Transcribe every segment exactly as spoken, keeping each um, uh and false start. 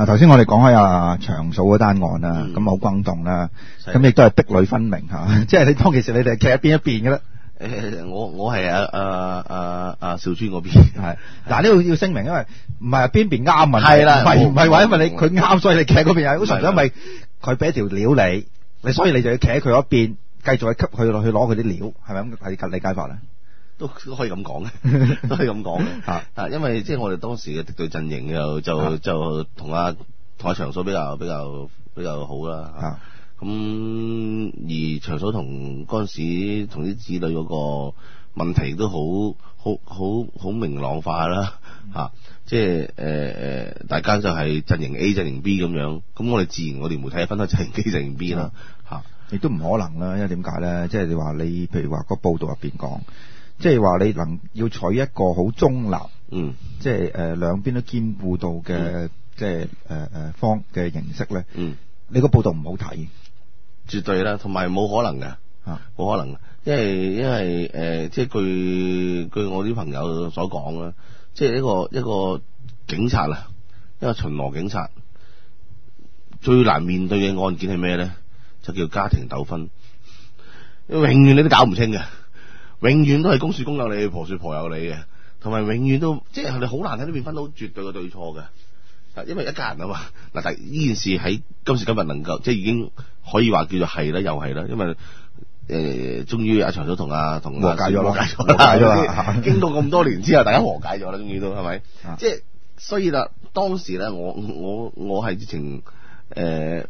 嗱，頭先我哋講開阿長嫂嗰單案啦，咁好轟動啦，咁亦都係壁壘分明嚇，即係你當其時你哋係企喺邊一邊嘅咧？ 誒，我我係阿阿阿阿兆尊嗰邊， 係嗱呢度要聲明，因為唔係邊邊啱問題， 係啦， 唔係唔係話因為你佢啱，所以你企喺嗰邊，係好純粹因為佢俾一條料你，你所以你就要企喺佢嗰邊，繼續去吸佢落去攞佢啲料，係咪咁係理解法咧？ 都都可以咁講嘅，都可以咁講嘅。啊，因為即係我哋當時嘅敵對陣營又就就同阿同阿長嫂比較比較比較好啦。啊，咁而長嫂同嗰陣時同啲子女嗰個問題都好好好好明朗化啦。嚇，即係誒誒，大家就係陣營 A 陣營 B 咁樣，咁我哋自然我哋媒體分開陣營 A 陣營 B 啦。嚇，亦都唔可能啦，因為點解咧？即係你話你譬如話個報道入邊講。即係話你能要取一個好中立，嗯，即係誒兩邊都兼顧到嘅，嗯，即係誒誒方嘅形式咧，嗯，你個報道唔好睇， 絕對啦，同埋冇可能嘅，啊，冇可能嘅，因為因為誒、呃，即係據據我啲朋友所講啦，即係一個一個警察啊，一個巡邏警察最難面對嘅案件係咩咧？就叫家庭糾紛，永遠你都搞唔清嘅。永遠都係公說公有理，婆說婆有理嘅，同埋永遠都即係你好難喺呢邊分到絕對嘅對錯嘅，啊，因為一家人啊嘛。嗱，但呢件事喺今時今日能夠即係已經可以話叫做係啦，又係啦，因為誒，終於阿長嫂同阿同和解咗咯，和解咗啦，經過咁多年之後，大家和解咗啦，終於都係咪？即係所以啦，當時咧，我我我係之前誒誒，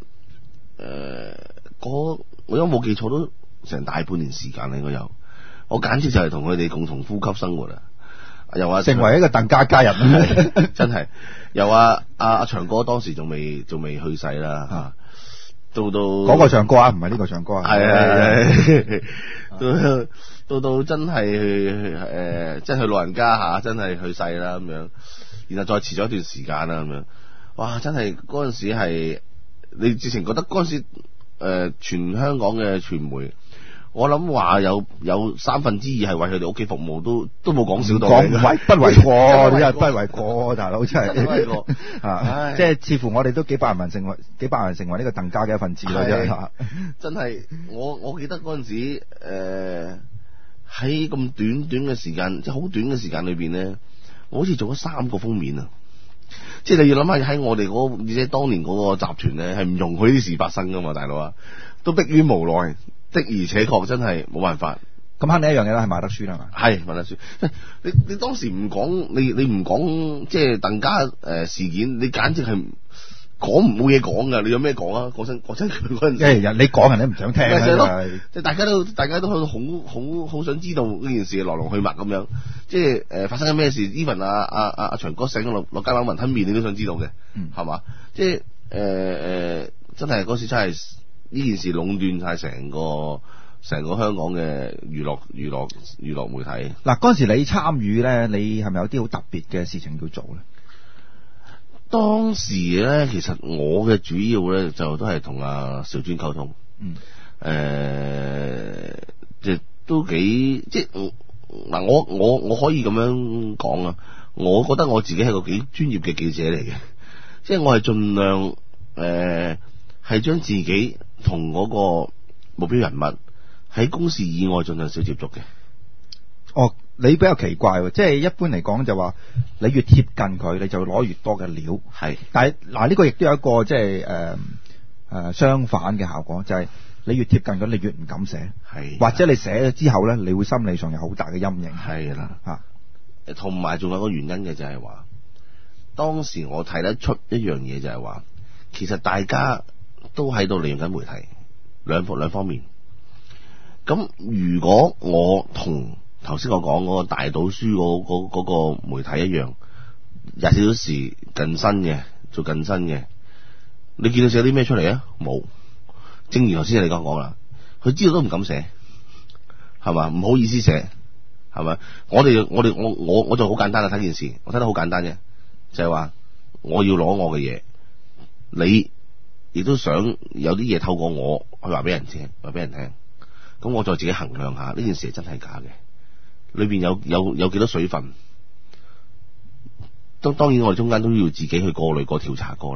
我我如果冇記錯都成大半年時間啦，應該有。我簡直就係同佢哋共同呼吸生活啊！又話成為一個鄧家家人， 真係又話阿阿長哥當時仲未仲未去世啦嚇，到到嗰個長哥啊，唔係呢個長哥啊， 係係係，到到到真係誒，即係佢老人家嚇，真係去世啦咁樣，然後再遲咗一段時間啦咁樣，哇！真係嗰陣時係你之前覺得嗰陣時誒，全香港嘅傳媒。我諗話有有三分之二係為佢哋屋企服務，都都冇講少到。 講為不為過，真係不為過，大佬真係啊！即係似乎我哋都幾百人成為幾百人成為呢個鄧家嘅一份子啦，真係。 真係，我我記得嗰陣時，誒喺咁短短嘅時間，即係好短嘅時間裏邊咧，我好似做咗三個封面啊！即係你要諗下喺我哋嗰、那個，而且當年嗰個集團咧係唔容許呢啲事發生噶嘛，大佬啊，都迫於無奈。的而且確真係冇辦法， 咁肯定一樣嘢啦，係賣得書啦嘛。 係賣得書，你你當時唔講，你你唔講即係鄧家誒事件，你簡直係講唔冇嘢講噶。你有咩講啊？講真講真，嗰陣時人你講人哋唔想聽啊， 即係大家都大家都好好好想知道呢件事來龍去脈咁樣，即係誒發生緊咩事 ？even 阿阿阿阿長哥醒咗落落街玩雲吞麵，你都想知道嘅，係、嗯、嘛？即係誒誒，真係嗰時真係。呢件事壟斷晒成個成個香港嘅娛樂娛樂娛樂媒體。 嗱，嗰陣時你參與咧，你係咪有啲好特別嘅事情要做咧？ 當時咧，其實我嘅主要咧就都係同阿兆尊溝通。嗯。誒、呃，即係都幾即係嗱，我我我可以咁樣講啊，我覺得我自己係個幾專業嘅記者嚟嘅，即係我係盡量誒係將自己同嗰個目標人物喺公事以外盡量少接觸嘅。 哦，你比較奇怪喎，即係一般嚟講就話你越貼近佢，你就攞越多嘅料。係，但係嗱呢個亦都有一個即係誒誒相反嘅效果，就係、是、你越貼近佢，你越唔敢寫。係，或者你寫咗之後咧，你會心理上有好大嘅陰影。係啦，嚇。 同埋仲有個原因嘅就係話，當時我睇得出一樣嘢就係話，其實大家都喺度利用緊媒體，兩方兩方面。咁如果我同頭先我講嗰個大賭書嗰嗰嗰個媒體一樣，廿四小時近身嘅，做近身嘅，你見到寫啲咩出嚟啊？冇。正如頭先你講講啦，佢知道都唔敢寫，係嘛？唔好意思寫，係咪？我哋我哋我我我就好簡單啦，睇件事，我睇得好簡單嘅，就係話我要攞我嘅嘢，你亦都想有啲嘢透過我去話俾人聽，話俾人聽，咁我再自己衡量下呢件事係真係假嘅，裏邊有有有幾多水分，都當然我哋中間都要自己去過濾過調查過啦，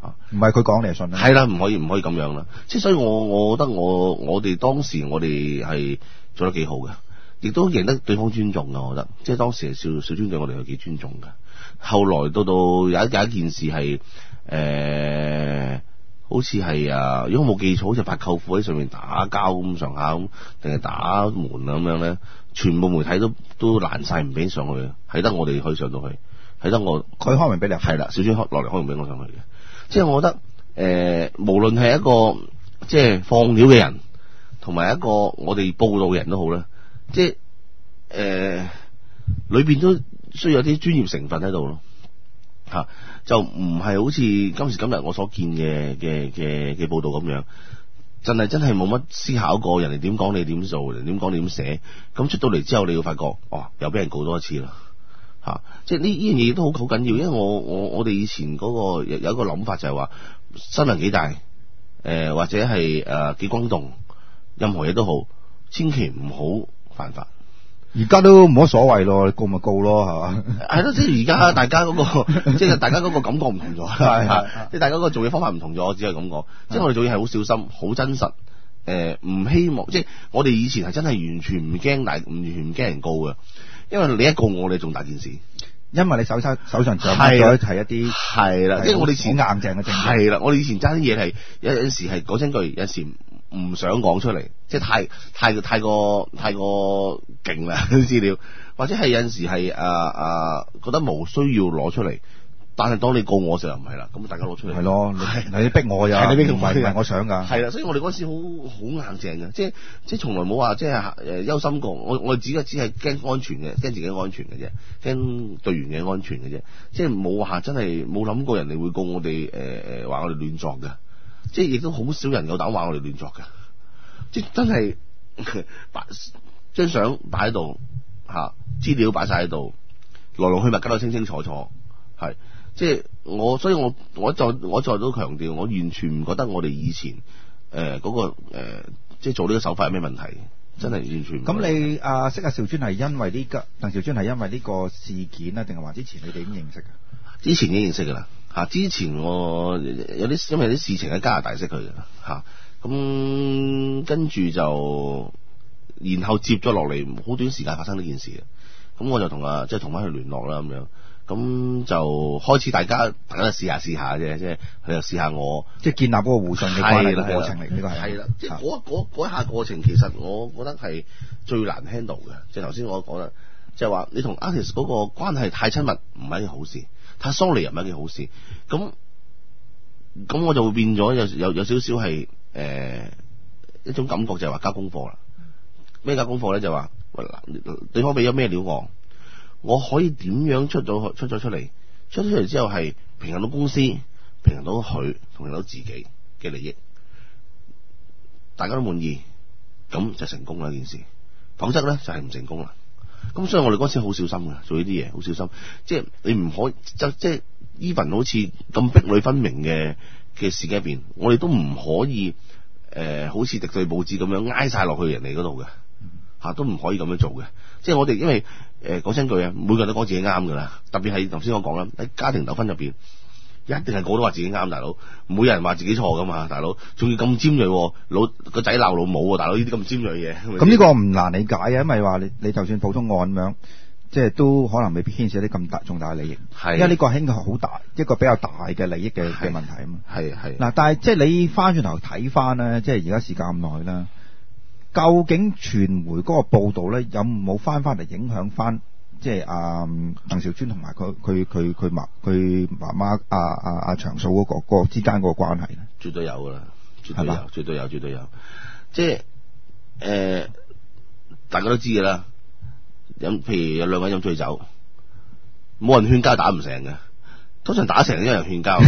唔係佢講你就信啦。 係啦，唔可以唔可以咁樣啦。即係所以我我覺得我我哋當時我哋係做得幾好嘅，亦都贏得對方尊重嘅。我覺得即係當時小小尊對我哋係幾尊重嘅。後來到到有一有一件事係誒、呃，好似係啊，如果我冇記錯，好似八舅父喺上面打交咁上下咁，定係打門啊咁樣咧，全部媒體都都攔晒唔俾上去，係得我哋可以上到去，係得我佢開門俾你， 係啦，小尊落嚟開門俾我上去嘅。即係我覺得誒、呃，無論係一個即係放料嘅人，同埋一個我哋報道嘅人都好啦，即係誒、呃、裏邊都需要有啲專業成分喺度咯，吓、啊、就唔係好似今時今日我所見嘅嘅嘅嘅報道咁樣，真係真係冇乜思考過人哋點講你點做，人哋點講你點寫，咁出到嚟之後你要發覺，哦，又俾人告多一次啦，吓、啊，即係呢呢樣嘢都好好緊要，因為我我我哋以前嗰、嗰個有有一個諗法就係話新聞幾大，誒、呃、或者係誒幾轟動，任何嘢都好，千祈唔好犯法。 而家都冇乜所謂咯，你告咪告咯，係嘛？ 係咯，即係而家大家嗰、嗰個，即係大家嗰個感覺唔同咗，係即係大家嗰個做嘢方法唔同咗，我只係咁講。即係我哋做嘢係好小心、好真實，誒、呃、唔希望，即係我哋以前係真係完全唔驚大，完全唔驚人告嘅，因為你一告我哋仲大件事。 因為你手手手上掌握咗係一啲係啦，即係我哋以前好硬淨嘅證據。係啦，我哋以前揸啲嘢係有有陣時係講真句，有陣時唔想講出嚟，即係太太太過太過勁啦啲資料，或者係有陣時係啊啊覺得冇需要攞出嚟。但係當你告我時候唔係啦，咁大家攞出嚟係咯，你你逼我呀，你逼我唔係我想㗎。 係啦，所以我哋嗰時好好硬淨嘅，即係即係從來冇話即係誒憂心過。我我只係只係驚安全嘅，驚自己安全嘅啫，驚隊員嘅安全嘅啫，即係冇話真係冇諗過人哋會告我哋誒誒話我哋亂作嘅，即係亦都好少人夠膽話我哋亂作嘅，即係真係擺張相擺喺度嚇，資料擺晒喺度，來龍去脈搞到清清楚楚，係。即係我，所以我我再我再都強調，我完全唔覺得我哋以前誒嗰、呃嗰個、呃、即係做呢個手法有咩問題，真係完全唔。咁你啊識阿兆尊係因為呢、呢個鄧兆尊係因為呢個事件啊，定係話之前你哋已經認識嘅？ 之前已經認識㗎啦嚇，之前我有啲因為有啲事情喺加拿大識佢嘅嚇，咁跟住就然後接咗落嚟，好短時間發生呢件事嘅，咁我就同啊即係同翻佢聯絡啦咁樣。咁就開始大家大家都試下試下啫，即係佢又試下我，即係建立嗰個互信嘅關係嘅過程嚟，呢個係。係啦，即係嗰嗰嗰一下過程，其實我覺得係最難 handle 嘅。即係頭先我講啦，即係話你同 artist 嗰個關係太親密唔係一件好事，太疏離又唔係一件好事。咁咁我就會變咗有有有少少係誒一種感覺，就係話交功課啦。咩交功課咧？就話喂嗱，對方俾咗咩料我？我可以點樣出咗出咗出嚟？出咗出嚟之後係平衡到公司，平衡到佢，平衡到自己嘅利益，大家都滿意，咁就成功啦件事。否則咧就係唔成功啦。咁所以我哋嗰時好小心嘅，做呢啲嘢好小心。即係你唔可以就即係 even 好似咁壁壘分明嘅嘅事件入邊，我哋都唔可以誒、呃，好似敵對報紙咁樣挨晒落去人哋嗰度嘅吓，都唔可以咁樣做嘅。即係我哋因為。誒，講真句啊，每個人都講自己啱噶啦，特別係頭先我講啦，喺家庭糾紛入邊，一定係個個都話自己啱，大佬，唔會有人話自己錯噶嘛，大佬，仲要咁尖銳，老個仔鬧老母，大佬呢啲咁尖銳嘢，咁呢個唔難理解嘅，因為話你你就算普通案咁樣，即係都可能未必牽涉啲咁大重大嘅利益，係，因為呢個係好大一個比較大嘅利益嘅嘅問題啊嘛，係係，嗱，但係即係你翻轉頭睇翻咧，即係而家時間咁耐啦。究竟傳媒嗰個報導咧，有冇翻翻嚟影響翻，即係阿鄧兆尊同埋佢佢佢佢媽佢媽媽阿阿阿長嫂嗰個嗰個之間嗰個關係咧？絕對有噶啦，絕對有，絕對有，絕對有。即係誒、呃，大家都知嘅啦。飲譬如有兩個人飲醉酒，冇人勸交打唔成嘅，通常打成因為人勸交。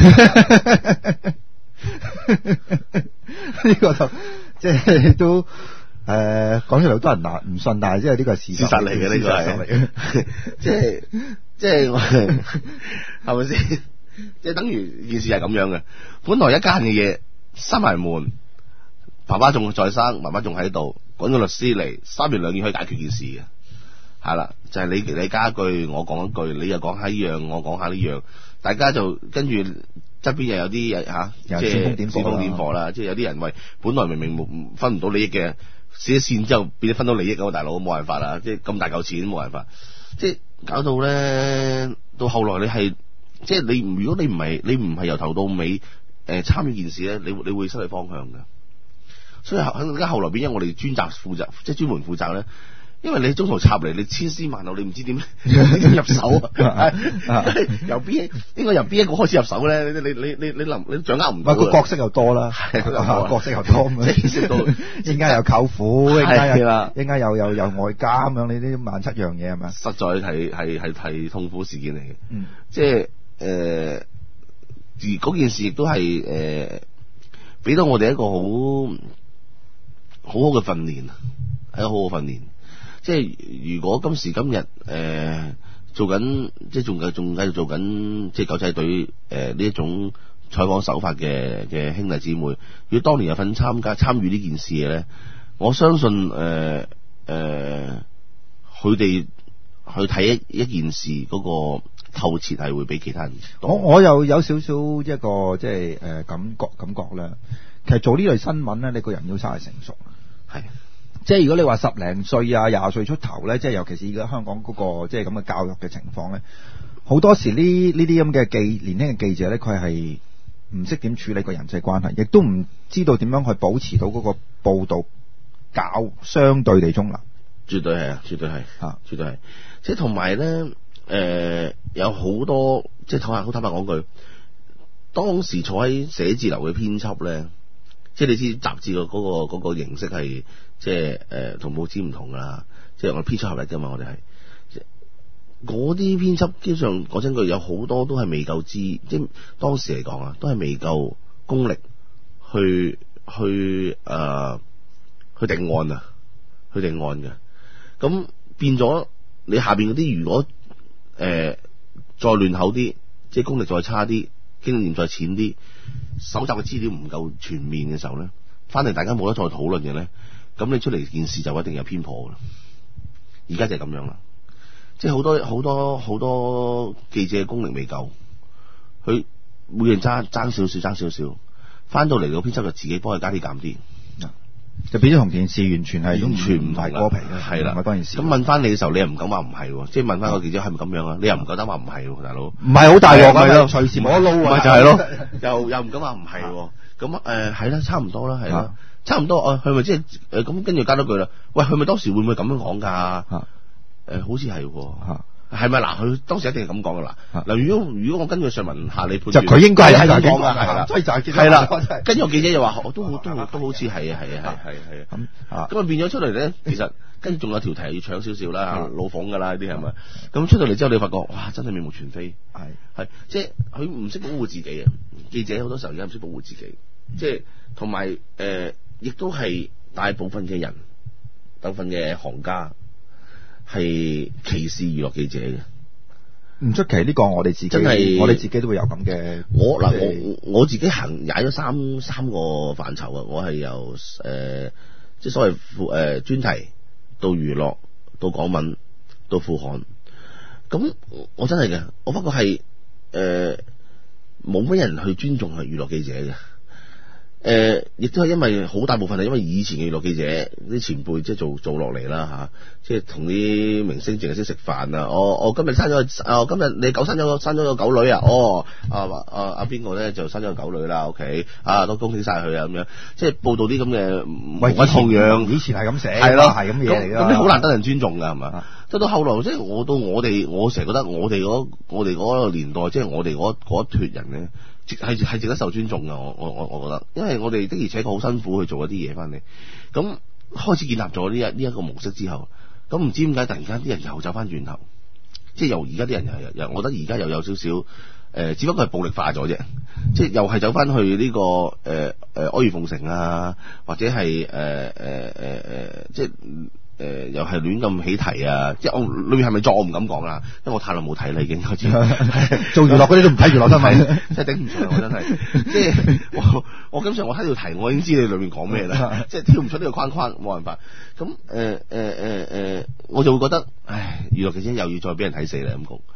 呢個就即係都。誒、呃，講出嚟好多人難唔信，但係即係呢個係事實嚟嘅，呢個係，即係即係係咪先？即係等於件事係咁樣嘅。本來一家人嘅嘢閂埋門，爸爸仲在生，媽媽仲喺度，揾個律師嚟，三言兩語可以解決件事嘅。係啦，就係、是、你你加一句，我講一句，你又講下呢樣，我講下呢樣，大家就跟住側邊又有啲嚇，即係煽風點火煽風點火啦，即係有啲人為本來明明冇分唔到利益嘅，試一線之後變咗分到利益嘅，大佬冇辦法啦，即係咁大嚿錢冇辦法，即係搞到咧到後來你係即係你如果你唔係你唔係由頭到尾誒、呃、參與件事咧，你你會失去方向嘅。所以喺而家後來變咗我哋專責負責，即係專門負責咧。因為你中途插嚟，你千絲萬縷，你唔知點點入手啊！由邊應該由邊一個開始入手咧？你你你你你諗你掌握唔到。 個角色又多啦，角色又多咁樣，應該有舅父，應該有應該有有有外家咁樣，你呢萬七樣嘢係咪？ 實在係係係係痛苦事件嚟嘅。 嗯， 即係誒，而嗰件事亦都係誒，俾到我哋一個好好好嘅訓練，係一個好好訓練。即係如果今時今日誒、呃、做緊，即係仲繼仲繼續做緊，即係狗仔隊誒呢一種採訪手法嘅嘅兄弟姊妹，如果當年有份參加參與呢件事嘅咧，我相信誒誒佢哋去睇一一件事嗰個透徹係會比其他人多。 我我又有少少一個即係誒感覺感覺咧，其實做呢類新聞咧，你個人要稍為成熟。 係。 即係如果你話十零歲啊、廿歲出頭咧，即係尤其是而家香港嗰、那個即係咁嘅教育嘅情況咧，好多時呢呢啲咁嘅記年輕嘅記者咧，佢係唔識點處理個人際關係，亦都唔知道點樣去保持到嗰個報導較相對地中立。 絕對係啊，絕對係啊，絕對係。即係同埋咧，誒有好多即係坦白好坦白講句，當時坐喺寫字樓嘅編輯咧。即係你知雜誌嘅嗰個嗰個形式係即係誒同報紙唔同㗎啦，即係我編輯合力㗎嘛，我哋係嗰啲編輯基本上講真句有好多都係未夠知，即係當時嚟講啊，都係未夠功力去去誒、呃、去定案啊，去定案嘅。咁變咗你下邊嗰啲如果誒、呃、再亂口啲，即係功力再差啲，經驗再淺啲，搜集嘅資料唔夠全面嘅時候咧，翻嚟大家冇得再討論嘅咧，咁你出嚟件事就一定有偏頗噶啦。而家就係咁樣啦，即係好多好多好多記者嘅功力未夠，佢每人爭爭少少爭少少，翻到嚟個編輯就自己幫佢加啲減啲， 就變咗同件事完全係完全唔係鍋皮嘅， 係啦， 嗰件事。 咁問翻你嘅時候，你又唔敢話唔係，即係問翻個記者係咪咁樣啊？你又唔夠膽話唔係，大佬。唔係好大鑊㗎， 係隨時冇得撈啊！ 咪就係咯，又又唔敢話唔係，咁誒係啦，差唔多啦，係啦，差唔多啊，佢咪即係誒咁跟住加多句啦。喂，佢咪當時會唔會咁樣講㗎？誒，好似係。係咪嗱？佢當時一定係咁講噶啦。嗱，如果如果我根據上文下理判斷， 就佢應該係咁講噶， 係啦，係啦。跟住個記者又話，我都都都好似係啊，係啊，係係係。咁咁啊變咗出嚟咧，其實跟住仲有條題要搶少少啦，老諷噶啦呢啲係咪？咁出到嚟之後，你發覺哇，真係面目全非。係係，即係佢唔識保護自己啊！記者好多時候而家唔識保護自己，即係同埋誒，亦都係大部分嘅人，大部分嘅行家。係歧視娛樂記者嘅， 唔出奇呢、這個我哋自己，真係我哋自己都會有咁嘅。 我嗱我我自己行踩咗三三個範疇啊，我係由誒、呃、即係所謂副誒專題到娛樂到港聞到副刊，咁我真係嘅，我發覺係誒冇乜人去尊重係娛樂記者嘅。誒、呃，亦都係因為好大部分係因為以前嘅娛樂記者啲前輩即係做做落嚟啦吓，即係同啲明星淨係識食飯啊！我我今日生咗啊，今日你狗生咗個生咗個狗女啊！哦，啊啊啊邊個咧就生咗個狗女啦？OK，啊都恭喜晒佢啊！咁樣即係報道啲咁嘅無關痛癢， 以前係咁寫， 係咯， 係咁嘢嚟噶， 咁你好難得人尊重噶係嘛？到到後來即係我到我哋，我成日覺得我哋嗰我哋嗰個年代，即係我哋嗰嗰一脫人咧。係係值得受尊重噶，我我我我覺得，因為我哋的而且確好辛苦去做一啲嘢翻嚟，咁開始建立咗呢一呢一個模式之後，咁唔知點解突然間啲人又走翻轉頭，即係由而家啲人又又，我覺得而家又有少少誒、呃，只不過係暴力化咗啫，即係又係走翻去呢、這個誒誒阿諛奉承啊，或者係誒誒誒誒，即係。誒、呃，又係亂咁起題啊！即係我裏面係咪作我唔敢講啦，因為我太耐冇睇啦已經開始。 做娛樂嗰啲都唔睇娛樂新聞， 真係頂唔順我真係。即係我我基本上我睇條題，我已經知你裏面講咩啦，即係跳唔出呢個框框，冇辦法。咁誒誒誒誒，我就會覺得，唉，娛樂記者又要再俾人睇死啦咁講。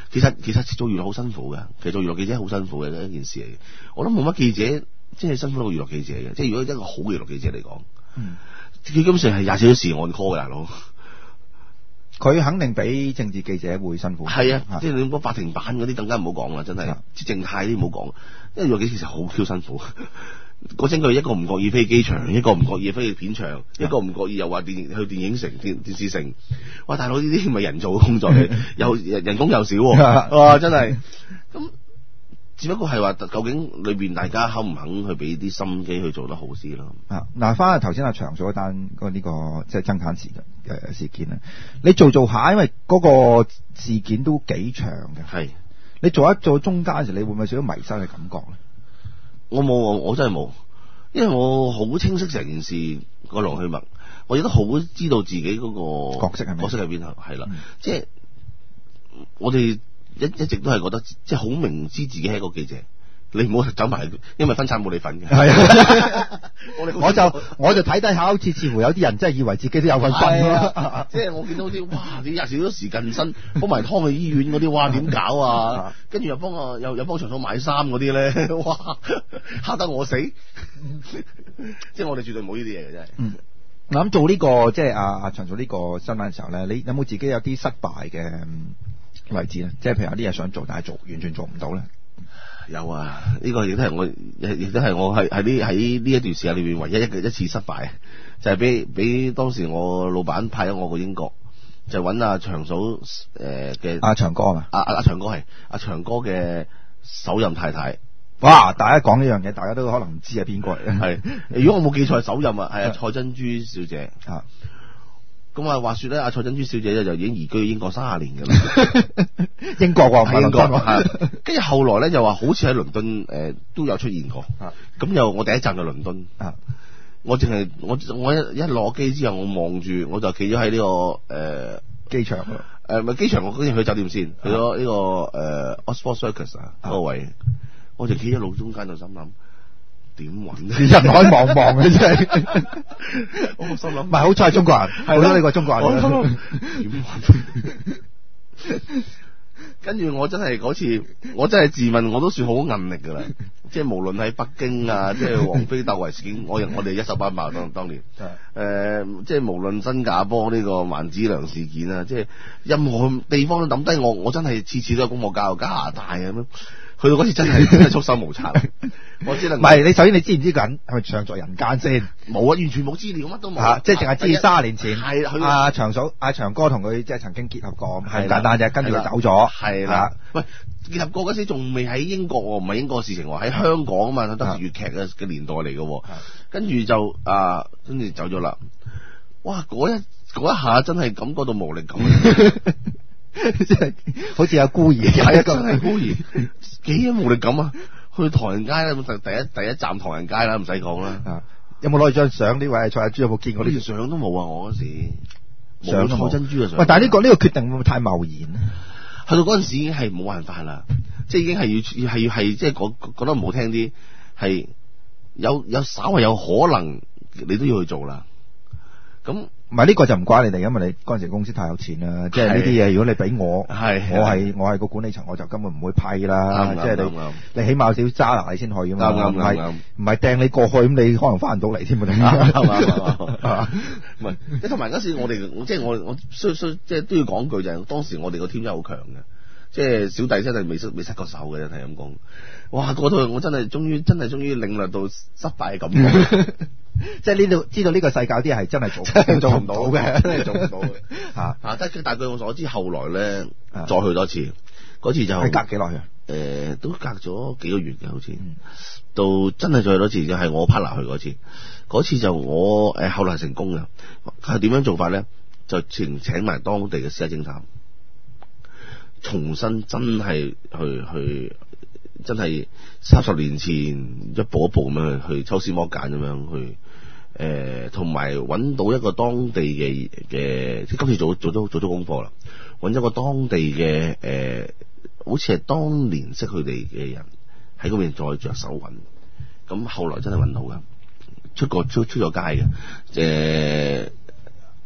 其實其實做娛樂好辛苦嘅，其實做娛樂記者好辛苦嘅一件事嚟嘅。我諗冇乜記者即係辛苦到娛樂記者嘅，即係如果一個好嘅娛樂記者嚟講，嗯，佢基本上係廿四小時按 call 嘅大佬。 佢肯定比政治記者會辛苦。 係啊，即係你講法庭版嗰啲更加唔好講啦，真係。即係靜態啲唔好講，因為娛樂記者其實好 Q 辛苦。嗰陣佢一個唔覺意飛機場，一個唔覺意飛去片場，一個唔覺意又話電去電影城、電電視城。哇！大佬呢啲咪人做嘅工作嚟，又人工又少喎，哇！真係咁。只不過係話，究竟裏邊大家肯唔肯去俾啲心機去做得好啲咯？ 啊，嗱，翻去頭先阿長所單嗰呢個即係增產事嘅事件咧，你做做下，因為嗰個事件都幾長嘅。係，你做一做中間嘅時，你會唔會少少迷失嘅感覺咧？ 我冇，我真係冇，因為我好清晰成件事個來去脈，我亦都好知道自己嗰個角色係咩角色喺邊頭，係啦，嗯、即係我哋。一一直都係覺得即係好明知自己係一個記者，你唔好走埋，因為分產冇你份嘅。係啊，我我就我就睇睇下，好似似乎有啲人真係以為自己都有份分咯。即係我見到啲哇，你廿四小時近身，幫埋湯去醫院嗰啲，哇點搞啊？跟住又幫我又又幫場所買衫嗰啲咧，哇嚇得我死！即係我哋絕對冇呢啲嘢嘅真係。嗯， 我諗做呢個即係阿阿長做呢個新聞嘅時候咧，你有冇自己有啲失敗嘅例子咧？即係譬如有啲嘢想做，但係做完全做唔到咧。 有啊，呢、這個亦都係我，亦都係我喺喺呢喺呢一段時間裏邊唯一一個一次失敗，就係俾俾當時我老闆派咗我過英國，就揾阿長嫂誒嘅阿長哥啊嘛， 阿阿阿長哥係阿長哥嘅首任太太。 哇！大家講呢樣嘢，大家都可能唔知係邊個嚟。係， 如果我冇記錯，首任啊係阿蔡珍珠小姐啊。咁啊，話說咧，阿蔡珍珠小姐咧就已經移居英國三十年㗎啦。英國喎，喺英國。係。跟住後來咧，又話好似喺倫敦誒、呃、都有出現過。咁又我第一站就倫敦。啊。我淨係我我一一落機之後，我望住我就企咗喺呢個誒機場。誒唔係機場，我跟住去酒店先，去咗呢、這個誒、呃、Oxford Circus 啊嗰個位，我就企喺路中間就心諗。點揾？人海茫茫嘅真係，我心諗，唔係好彩係中國人，好多你個中國人。點揾？跟住我真係嗰次，我真係自問我都算好韌力㗎啦。即係無論喺北京啊，即係王妃竇唯事件，我我哋一手包辦當當年。誒、呃，即係無論新加坡呢個萬梓良事件啊，即係任何地方都抌低我，我真係次次都有功課教加拿大咁樣。去到嗰次真係真係束手無策，我知啦。唔係你首先你知唔知個人係咪尚在人間先？冇啊，完全冇資料，乜都冇。嚇，即係淨係知三十年前係阿長嫂、阿長哥同佢即係曾經結合過，係簡單啫。跟住佢走咗，係啦。喂，結合過嗰時仲未喺英國喎，唔係英國事情喎，喺香港啊嘛，當時粵劇嘅嘅年代嚟嘅喎。跟住就啊，跟住走咗啦。哇！嗰一嗰一下真係感覺到無力感。即係好似阿孤兒，係啊，真係孤兒，幾有無力感啊！去唐人街啦，第一第一站唐人街啦，唔使講啦。有冇攞住張相？呢位蔡阿珠有冇見過呢？相都冇啊！我嗰時相蔡珍珠嘅相。喂，但係呢個呢個決定會唔會太貿然咧？去到嗰陣時已經係冇辦法啦，即係已經係要係要係即係講講得唔好聽啲，係有有稍為有可能你都要去做啦。咁。唔係呢個就唔關你哋，因為你嗰陣時公司太有錢啦，即係呢啲嘢如果你俾我，係我係我係個管理層，我就根本唔會批啦。即係你你起碼有少少揸拿你先去㗎嘛，唔係唔係掟你過去咁，你可能翻唔到嚟添啊！啱啱唔係，即同埋嗰時我哋即係我我需需即係都要講句就係當時我哋個 team 真係好強嘅，即係小弟真係未失未失過手嘅，係咁講。哇！嗰套我真係終於真係終於領略到失敗嘅感覺。即係呢度知道呢個世界啲係真係做做唔到嘅，真係做唔到嘅嚇嚇。但但據我所知，後來咧再去多次，嗰次就係隔幾耐啊？誒、呃，都隔咗幾個月嘅，好似、嗯、到真係再去多次，就係、是、我 partner 去嗰次。嗰次就我誒、呃、後來係成功嘅，係點樣做法咧？就請請埋當地嘅私家偵探，重新真係去去。真係三十年前一步一步咁樣去抽絲剝繭咁樣去，誒同埋揾到一個當地嘅嘅，即係今次做做咗做咗功課啦，揾咗個當地嘅誒、呃，好似係當年識佢哋嘅人喺嗰邊再着手揾，咁後來真係揾到㗎，出過出出咗街嘅，誒、呃、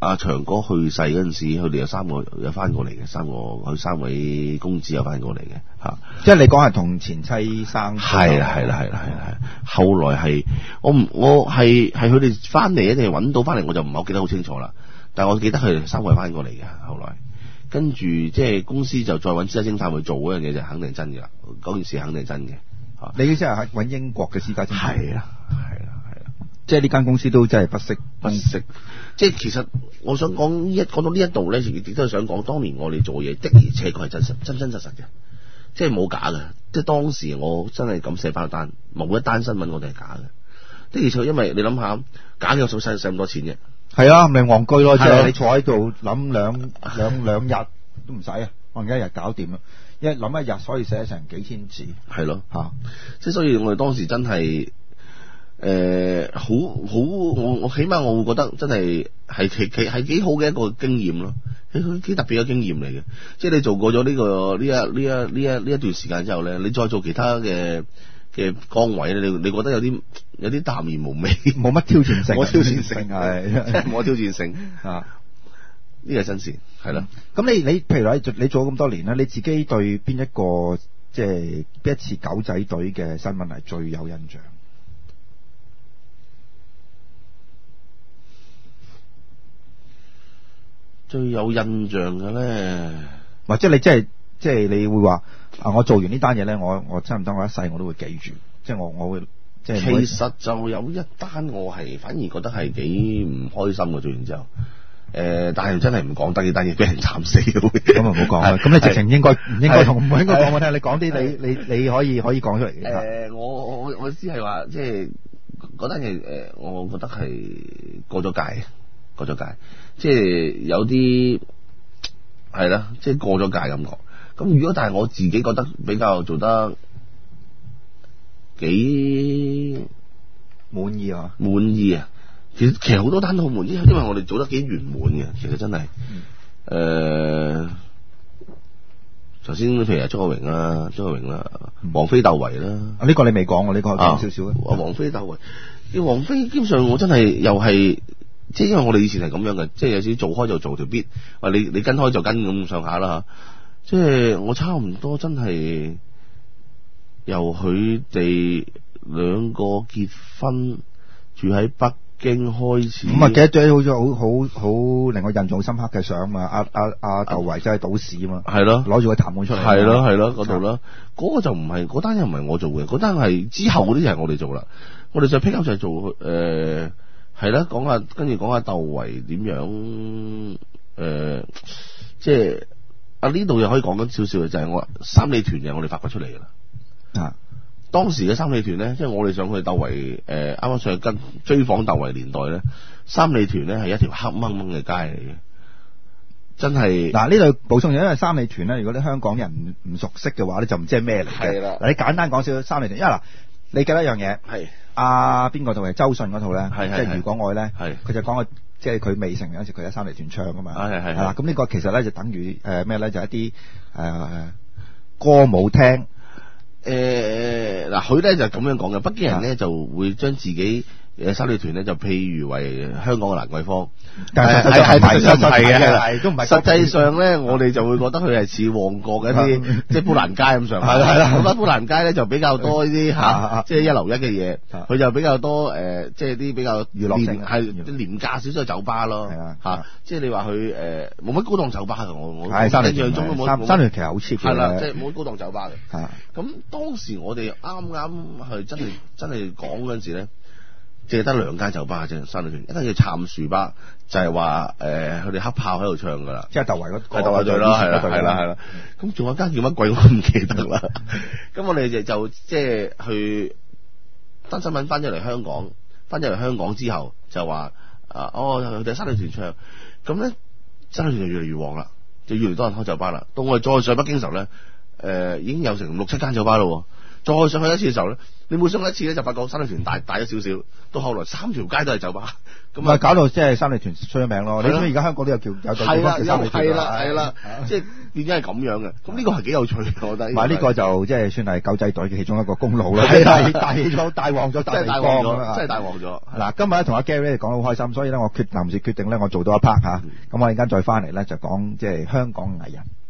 阿長哥去世嗰陣時，佢哋有三個有翻過嚟嘅，三個佢三位公子有翻過嚟嘅嚇。 即係你講係同前妻生？ 係啦係啦係啦係啦。後來係我唔我係係佢哋翻嚟定係揾到翻嚟，我就唔係好記得好清楚啦。但係我記得佢哋三個翻過嚟嘅後來。跟住即係公司就再揾私家偵探去做嗰樣嘢，就肯定真嘅啦。嗰件事肯定真嘅嚇。 你意思係揾英國嘅私家偵探？ 係啦係啦係啦。 即係呢間公司都真係不惜不惜。即係其實我想講呢一講到呢一度咧，亦都係想講當年我哋做嘢的而且確係真實真真實實嘅，即係冇假嘅。即係當時我真係咁寫翻單，冇一單新聞我哋係假嘅。的而且確因為你諗下，假嘅有數使使咁多錢嘅。 係啊，咪戇居咯，即係你坐喺度諗兩兩兩日都唔使啊，可能一日搞掂啦。一諗一日，所以寫成幾千字。 係咯，嚇！即係所以我哋當時真係誒好好，我我起碼我會覺得真係係其其係幾好嘅一個經驗咯，幾幾特別嘅經驗嚟嘅。即係你做過咗呢個呢一呢一呢一呢一段時間之後咧，你再做其他嘅嘅崗位咧，你你覺得有啲有啲淡然無味， 冇乜挑戰性， 冇挑戰性係， 即係冇挑戰性啊！呢個係真事，係啦。 咁你你譬如話你做咗咁多年啦，你自己對邊一個即係邊一次狗仔隊嘅新聞係最有印象？ 最有印象嘅咧， 或者你即係即係你會話啊，我做完呢單嘢咧，我我差唔多我一世我都會記住，即係我我會即係。其實就有一單我係反而覺得係幾唔開心嘅，做完之後。誒、呃，但係真係唔講得呢單嘢，俾人慘死嘅。 咁啊，唔好講啦。咁你直情應該唔應該同唔應該講我聽？你講啲你你你可以可以講出嚟嘅。誒、 呃，我我我知係話，即係嗰單嘢誒，我覺得係過咗界，過咗界。即係有啲係啦，即係過咗界咁講。咁如果但係我自己覺得比較做得幾滿意啊， 滿意啊。其實其實好多單都好滿意，因為我哋做得幾圓滿嘅，其實真係。誒、嗯，頭先譬如張國榮啦、張國榮啦、王菲竇唯啦。 啊，呢個你未講，我呢個講少少啊。 王菲竇唯，啲王菲基本上我真係又係，即係因為我哋以前係咁樣嘅，即係有時做開就做條 beat，話你你跟開就跟咁上下啦嚇。即係我差唔多真係由佢哋兩個結婚住喺北經開始咁啊，記得咗好似好好好令我印象好深刻嘅相嘛，阿阿阿竇唯真係賭市啊嘛，係咯，攞住個談判出嚟，係咯係咯嗰度啦，嗰、嗰個就唔係嗰單又唔係我做嘅，嗰單係之後嗰啲就係我哋做啦，我哋就 pick up 就係做誒係啦，講下跟住講下竇唯點樣誒、呃，即係啊呢度又可以講緊少少嘅，就係、是、我三里屯嘅我哋發掘出嚟嘅啦啊。當時嘅三里屯咧，即係我哋上去竇唯誒，啱啱上去跟追訪竇唯年代咧，三里屯咧係一條黑掹掹嘅街嚟嘅，真係。嗱呢度補充，因為三里屯咧，如果啲香港人唔熟悉嘅話咧，就唔知係咩嚟嘅。係啦。嗱，你簡單講少少三里屯，因為嗱，你記得一樣嘢係阿邊個套係周迅嗰套咧，即係如果愛咧，佢就講個即係佢未成嗰陣時，佢喺三里屯唱㗎嘛。係係係。啦，咁呢個其實咧就等於誒咩咧？就一啲誒、呃、歌舞廳。誒嗱，佢咧就咁樣講嘅，北京人咧就會將自己誒三里屯咧就譬如為香港嘅蘭桂坊，但係係係係實係嘅，係都唔係。實際上咧，我哋就會覺得佢係似旺角嘅一啲，即係砵蘭街咁上下。係係啦，我覺得砵蘭街咧就比較多呢啲嚇，即係一流一嘅嘢。佢就比較多誒，即係啲比較娛樂性係廉價少少嘅酒吧咯。係啊嚇，即係你話佢誒冇乜高檔酒吧嘅，我我印象中都冇。三三里屯其實好 cheap 嘅。係啦，即係冇高檔酒吧嘅。係咁。當時我哋啱啱係真係真係講嗰陣時咧，淨係得兩間酒吧啫，三里屯，一間叫杉樹吧，就係話誒佢哋黑炮喺度唱噶啦，即係竇唯嗰個，係竇唯隊咯，係啦係啦係啦。咁仲有間叫乜鬼我都唔記得啦。咁我哋就就即係去單新聞翻咗嚟香港，翻咗嚟香港之後就話啊哦佢哋三里屯唱，咁咧三里屯就越嚟越旺啦，就越嚟越多人開酒吧啦。到我哋再上北京嘅時候咧。誒、呃、已經有成六七間酒吧咯， 再上去一次嘅時候咧，你每上去一次咧就發覺三里屯大大咗少少，到後來三條街都係酒吧，咁啊搞到即係三里屯出咗名咯。你知唔知而家香港都有叫有對地方叫三里屯？ 係啦係啦，即係變咗係咁樣嘅。咁呢個係幾有趣，我覺得。 唔係呢個就即係算係狗仔隊嘅其中一個功勞啦。係大大咗大旺咗大地方， 真係大旺咗。 嗱，今日咧同阿 Gary 講得好開心，所以咧我決臨時決定咧我做到一 part 嚇，咁我陣間再翻嚟咧就講即係香港藝人。